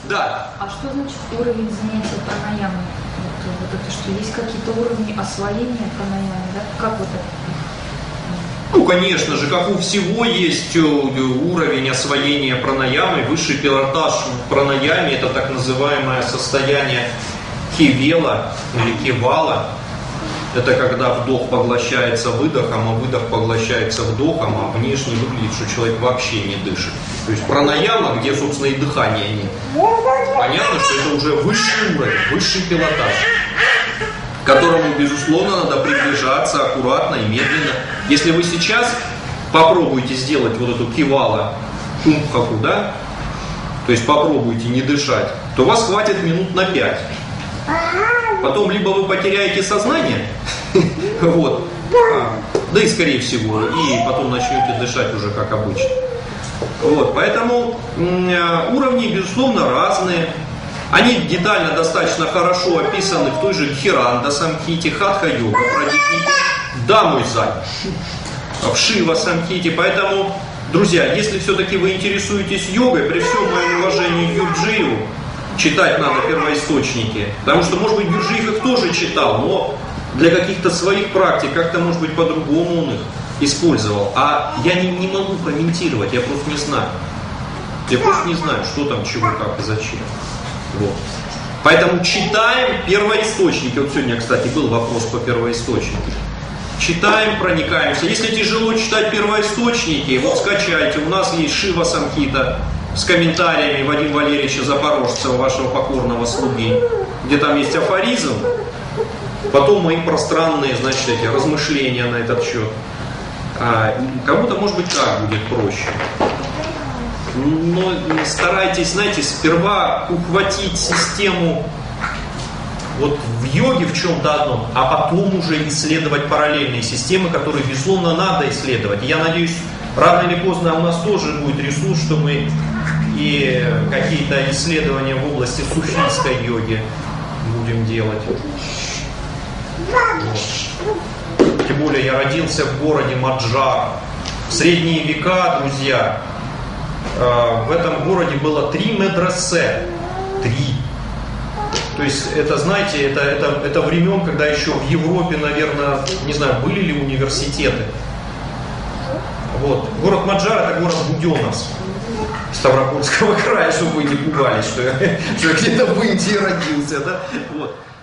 Да. А что значит уровень занятия пранаямой? Вот это что, есть какие-то уровни освоения пранаямы, да? Как вот это? Ну, конечно же, как у всего есть уровень освоения пранаямы. Высший пилотаж в пранаяме – это так называемое состояние кевела или кевала. Это когда вдох поглощается выдохом, а выдох поглощается вдохом, а внешне выглядит, что человек вообще не дышит. То есть пранаяма, где, собственно, и дыхания нет. Понятно, что это уже высший уровень, высший пилотаж, к которому, безусловно, надо приближаться аккуратно и медленно. Если вы сейчас попробуете сделать вот эту кевала кумбхаку, да, то есть попробуйте не дышать, то вас хватит минут на 5. Потом либо вы потеряете сознание, вот, да и скорее всего, и потом начнете дышать уже как обычно. Вот, поэтому уровни, безусловно, разные. Они детально достаточно хорошо описаны в той же Дхиранда Самхите, Хатха-йога, Прадипники, да, мой зай, в Шива Самхите. Поэтому, друзья, если все-таки вы интересуетесь йогой, при всем моем уважении к Гюрджиеву, читать надо первоисточники. Потому что, может быть, Гюрджиев их тоже читал, но для каких-то своих практик как-то, может быть, по-другому он их использовал. А я не могу комментировать, я просто не знаю. Я просто не знаю, что там, чего, как и зачем. Вот. Поэтому читаем первоисточники. Вот сегодня, кстати, был вопрос по первоисточнику. Читаем, проникаемся. Если тяжело читать первоисточники, вот скачайте. У нас есть Шива Самхита с комментариями Вадима Валерьевича Запорожцева, вашего покорного слуги, где там есть афоризм, потом мои пространные, значит, эти размышления на этот счет. Кому-то, может быть, так будет проще. Но старайтесь, знаете, сперва ухватить систему вот в йоге в чем-то одном, а потом уже исследовать параллельные системы, которые, безусловно, надо исследовать. И я надеюсь, рано или поздно у нас тоже будет ресурс, что мы и какие-то исследования в области суфийской йоги будем делать. Вот. Тем более я родился в городе Маджар. В средние века, друзья, в этом городе было 3 медресе. 3. То есть это, знаете, это времен, когда еще в Европе, наверное, не знаю, были ли университеты. Вот. Город Маджар — это город Буденновск Ставропольского края, чтобы вы не пугались, что я где-то в Индии родился. Да? Вот.